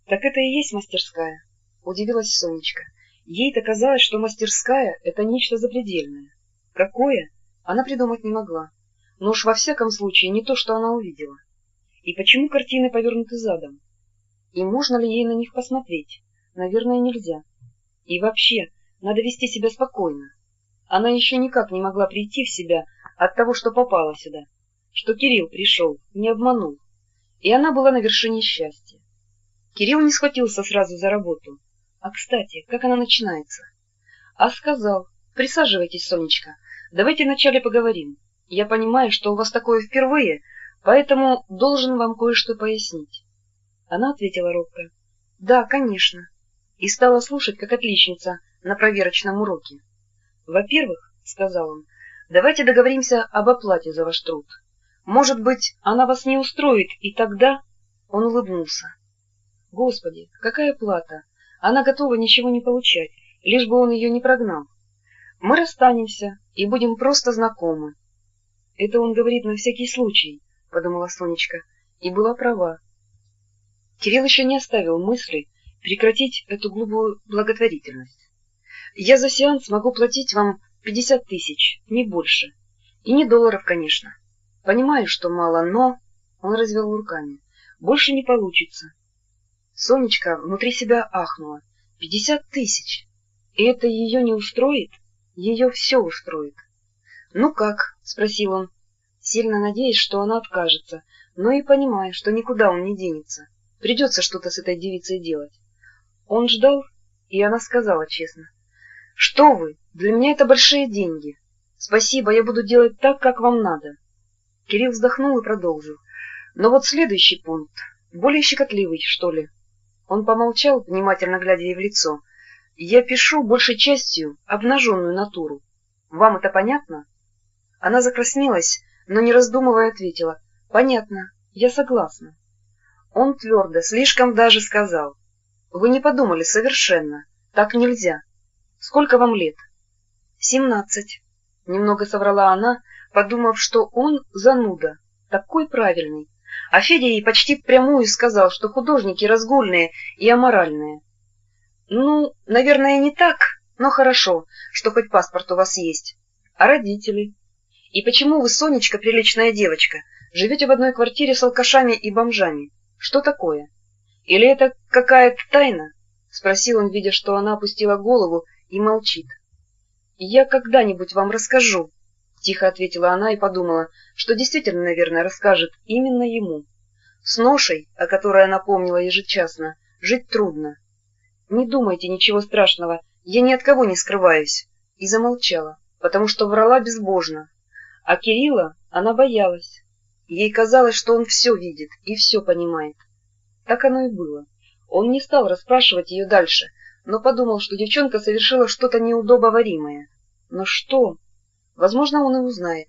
Так это и есть мастерская? Удивилась Сонечка. Ей-то казалось, что мастерская — это нечто запредельное. Какое? Она придумать не могла. Но уж во всяком случае не то, что она увидела. И почему картины повернуты задом? И можно ли ей на них посмотреть? Наверное, нельзя. И вообще, надо вести себя спокойно. Она еще никак не могла прийти в себя от того, что попала сюда, что Кирилл пришел, не обманул. И она была на вершине счастья. Кирилл не схватился сразу за работу. А, кстати, как она начинается? А сказал: присаживайтесь, Сонечка, давайте вначале поговорим. Я понимаю, что у вас такое впервые, поэтому должен вам кое-что пояснить. Она ответила робко: да, конечно, и стала слушать, как отличница на проверочном уроке. Во-первых, сказал он, давайте договоримся об оплате за ваш труд. Может быть, она вас не устроит, и тогда... Он улыбнулся. Господи, какая плата! Она готова ничего не получать, лишь бы он ее не прогнал. Мы расстанемся и будем просто знакомы. Это он говорит на всякий случай, подумала Сонечка, и была права. Кирилл еще не оставил мысли прекратить эту глупую благотворительность. Я за сеанс могу платить вам 50 тысяч, не больше. И не долларов, конечно. Понимаю, что мало, но... Он развел руками. Больше не получится. Сонечка внутри себя ахнула. 50 тысяч. И это ее не устроит? Ее все устроит. Ну как? Спросил он, сильно надеясь, что она откажется, но и понимая, что никуда он не денется. Придется что-то с этой девицей делать. Он ждал, и она сказала честно: что вы, для меня это большие деньги. Спасибо, я буду делать так, как вам надо. Кирилл вздохнул и продолжил. Но вот следующий пункт, более щекотливый, что ли. Он помолчал, внимательно глядя ей в лицо. Я пишу большей частью обнаженную натуру. Вам это понятно? Она закраснелась, но не раздумывая ответила: понятно, я согласна. Он твердо, слишком даже сказал: вы не подумали совершенно, так нельзя. Сколько вам лет? 17. Немного соврала она, подумав, что он зануда, такой правильный. А Федя ей почти впрямую сказал, что художники разгульные и аморальные. Ну, наверное, не так, но хорошо, что хоть паспорт у вас есть. А родители? И почему вы, Сонечка, приличная девочка, живете в одной квартире с алкашами и бомжами? Что такое? Или это какая-то тайна? Спросил он, видя, что она опустила голову и молчит. Я когда-нибудь вам расскажу, тихо ответила она и подумала, что действительно, наверное, расскажет именно ему. С ношей, о которой она помнила ежечасно, жить трудно. Не думайте ничего страшного, я ни от кого не скрываюсь. И замолчала, потому что врала безбожно. А Кирилла она боялась. Ей казалось, что он все видит и все понимает. Так оно и было. Он не стал расспрашивать ее дальше, но подумал, что девчонка совершила что-то неудобоваримое. Но что? Возможно, он и узнает.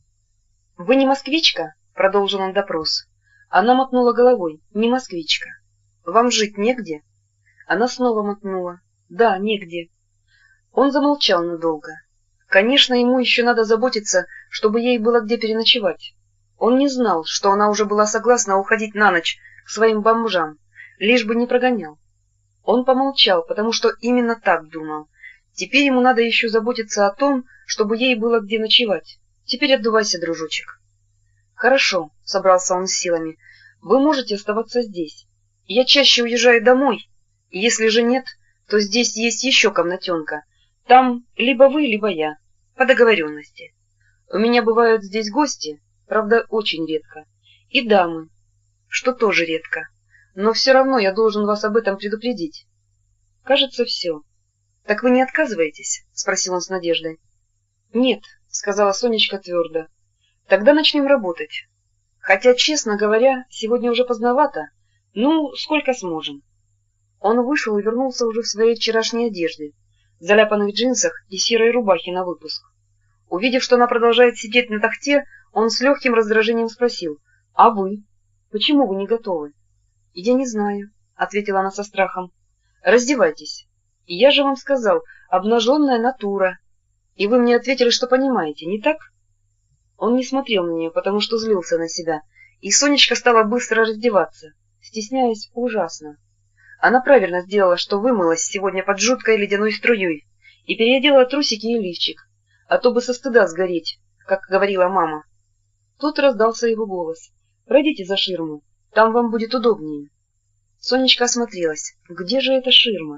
— Вы не москвичка? — продолжил он допрос. Она мотнула головой. — Не москвичка. — Вам жить негде? Она снова мотнула. — Да, негде. Он замолчал надолго. Конечно, ему еще надо заботиться, чтобы ей было где переночевать. Он не знал, что она уже была согласна уходить на ночь к своим бомжам, лишь бы не прогонял. Он помолчал, потому что именно так думал. Теперь ему надо еще заботиться о том, чтобы ей было где ночевать. Теперь отдувайся, дружочек. Хорошо, собрался он с силами. Вы можете оставаться здесь. Я чаще уезжаю домой. И если же нет, то здесь есть еще комнатенка. Там либо вы, либо я. По договоренности. У меня бывают здесь гости, правда, очень редко. И дамы, что тоже редко. Но все равно я должен вас об этом предупредить. Кажется, все. — Так вы не отказываетесь? — спросил он с надеждой. — Нет, — сказала Сонечка твердо. — Тогда начнем работать. Хотя, честно говоря, сегодня уже поздновато. Ну, сколько сможем. Он вышел и вернулся уже в своей вчерашней одежде, заляпанных джинсах и серой рубахе на выпуск. Увидев, что она продолжает сидеть на тахте, он с легким раздражением спросил: — А вы? Почему вы не готовы? — Я не знаю, — ответила она со страхом. — Раздевайтесь. И я же вам сказал, обнаженная натура. И вы мне ответили, что понимаете, не так? Он не смотрел на нее, потому что злился на себя, и Сонечка стала быстро раздеваться, стесняясь ужасно. Она правильно сделала, что вымылась сегодня под жуткой ледяной струей и переодела трусики и лифчик, а то бы со стыда сгореть, как говорила мама. Тут раздался его голос. «Пройдите за ширму, там вам будет удобнее». Сонечка осмотрелась, где же эта ширма,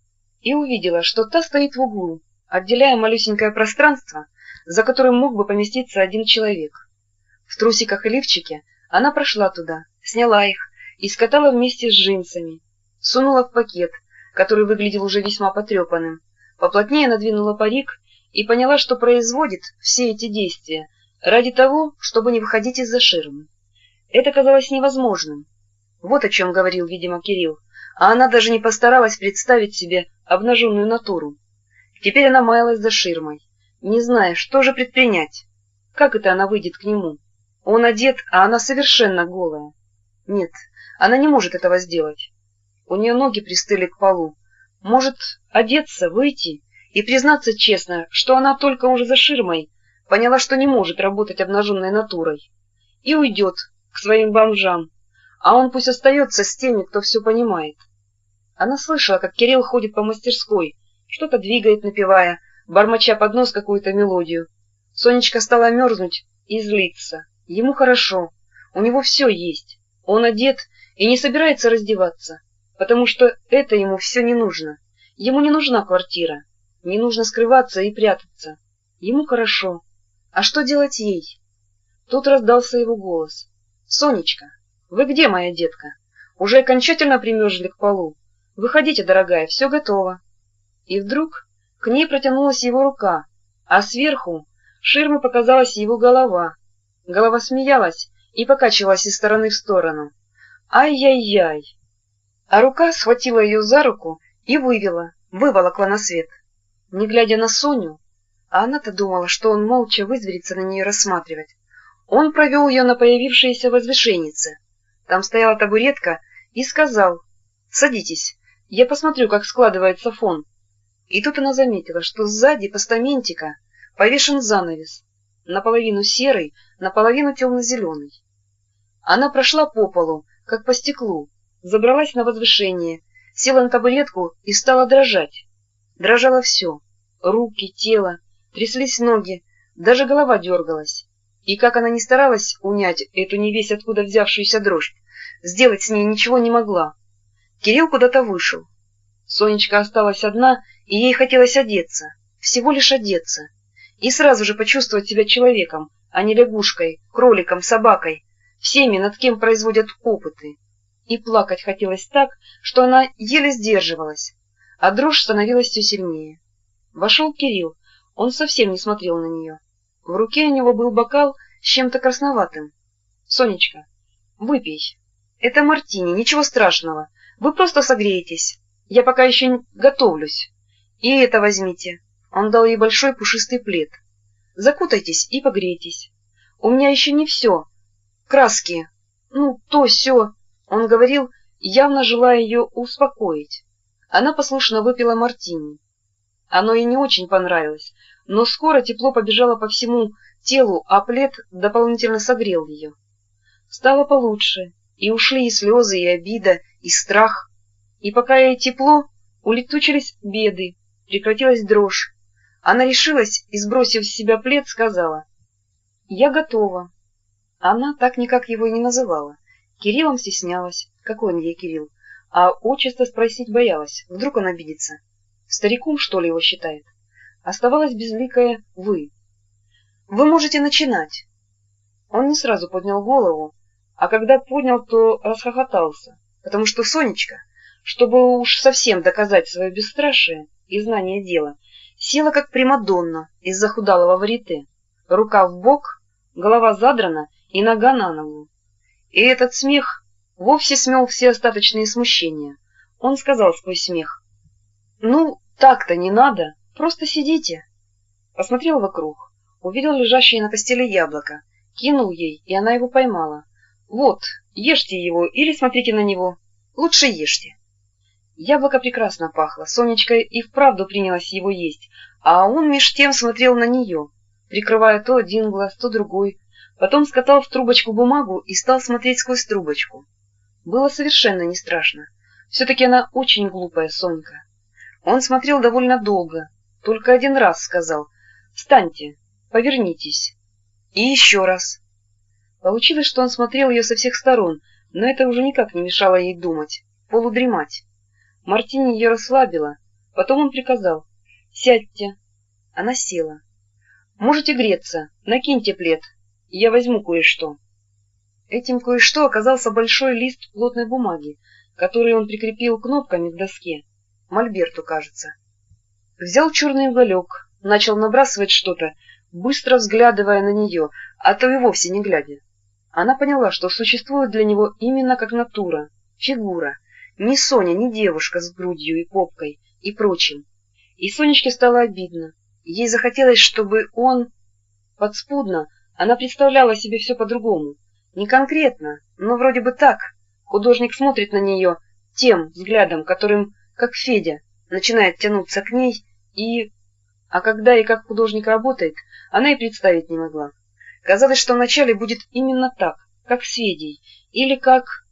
и увидела, что та стоит в углу, отделяя малюсенькое пространство, за которым мог бы поместиться один человек. В трусиках и лифчике она прошла туда, сняла их и скатала вместе с джинсами, сунула в пакет, который выглядел уже весьма потрепанным, поплотнее надвинула парик и поняла, что производит все эти действия ради того, чтобы не выходить из-за ширмы. Это казалось невозможным. Вот о чем говорил, видимо, Кирилл, а она даже не постаралась представить себе обнаженную натуру. Теперь она маялась за ширмой, не зная, что же предпринять. Как это она выйдет к нему? Он одет, а она совершенно голая. Нет, она не может этого сделать. У нее ноги пристыли к полу. Может, одеться, выйти и признаться честно, что она только уже за ширмой поняла, что не может работать обнаженной натурой, и уйдет к своим бомжам, а он пусть остается с теми, кто все понимает. Она слышала, как Кирилл ходит по мастерской, что-то двигает, напевая, бормоча под нос какую-то мелодию. Сонечка стала мерзнуть и злиться. Ему хорошо, у него все есть, он одет и не собирается раздеваться, потому что это ему все не нужно. Ему не нужна квартира, не нужно скрываться и прятаться. Ему хорошо. А что делать ей? Тут раздался его голос. «Сонечка, вы где, моя детка? Уже окончательно примерзли к полу? Выходите, дорогая, все готово». И вдруг к ней протянулась его рука, а сверху ширмы показалась его голова. Голова смеялась и покачивалась из стороны в сторону. Ай-яй-яй! А рука схватила ее за руку и выволокла на свет. Не глядя на Соню, а она-то думала, что он молча вызверится на нее рассматривать, он провел ее на появившееся возвышеннице. Там стояла табуретка и сказал: «Садитесь, я посмотрю, как складывается фон». И тут она заметила, что сзади постаментика повешен занавес, наполовину серый, наполовину темно-зеленый. Она прошла по полу, как по стеклу, забралась на возвышение, села на табуретку и стала дрожать. Дрожало все — руки, тело, тряслись ноги, даже голова дергалась. И как она ни старалась унять эту невесть откуда взявшуюся дрожь, сделать с ней ничего не могла. Кирилл куда-то вышел. Сонечка осталась одна, и ей хотелось одеться, всего лишь одеться, и сразу же почувствовать себя человеком, а не лягушкой, кроликом, собакой, всеми, над кем производят опыты. И плакать хотелось так, что она еле сдерживалась, а дрожь становилась все сильнее. Вошел Кирилл, он совсем не смотрел на нее. В руке у него был бокал с чем-то красноватым. — Сонечка, выпей. Это мартини, ничего страшного. Вы просто согреетесь. Я пока еще готовлюсь. И это возьмите. Он дал ей большой пушистый плед. Закутайтесь и погрейтесь. У меня еще не все. Краски. Ну, то-сё. Он говорил, явно желая ее успокоить. Она послушно выпила мартини. Оно ей не очень понравилось, но скоро тепло побежало по всему телу, а плед дополнительно согрел ее. Стало получше, и ушли и слезы, и обида, и страх. И пока ей тепло, улетучились беды, прекратилась дрожь. Она решилась и, сбросив с себя плед, сказала: «Я готова». Она так никак его и не называла. Кириллом стеснялась, какой он ей Кирилл, а отчество спросить боялась, вдруг он обидится. Стариком, что ли, его считает? Оставалось безликое «вы». «Вы можете начинать». Он не сразу поднял голову, а когда поднял, то расхохотался, потому что Сонечка, чтобы уж совсем доказать свое бесстрашие и знание дела, села как примадонна из захудалого варьете, рука в бок, голова задрана и нога на ногу. И этот смех вовсе смел все остаточные смущения. Он сказал сквозь смех: «Ну, так-то не надо, просто сидите». Посмотрел вокруг, увидел лежащее на постели яблоко, кинул ей, и она его поймала. «Вот, ешьте его или смотрите на него. Лучше ешьте». Яблоко прекрасно пахло, Сонечка и вправду принялась его есть, а он меж тем смотрел на нее, прикрывая то один глаз, то другой, потом скатал в трубочку бумагу и стал смотреть сквозь трубочку. Было совершенно не страшно. Все-таки она очень глупая, Сонька. Он смотрел довольно долго, только один раз сказал: «Встаньте, повернитесь». И еще раз. Получилось, что он смотрел ее со всех сторон, но это уже никак не мешало ей думать, полудремать. Мартини ее расслабила, потом он приказал: «Сядьте». Она села. «Можете греться, накиньте плед, я возьму кое-что». Этим кое-что оказался большой лист плотной бумаги, который он прикрепил кнопками к доске, мольберту, кажется. Взял черный уголек, начал набрасывать что-то, быстро взглядывая на нее, а то и вовсе не глядя. Она поняла, что существует для него именно как натура, фигура, ни Соня, ни девушка с грудью и попкой и прочим. И Сонечке стало обидно. Ей захотелось, чтобы он... Подспудно она представляла себе все по-другому. Не конкретно, но вроде бы так. Художник смотрит на нее тем взглядом, которым, как Федя, начинает тянуться к ней, и... А когда и как художник работает, она и представить не могла. Казалось, что вначале будет именно так, как с Федей, или как...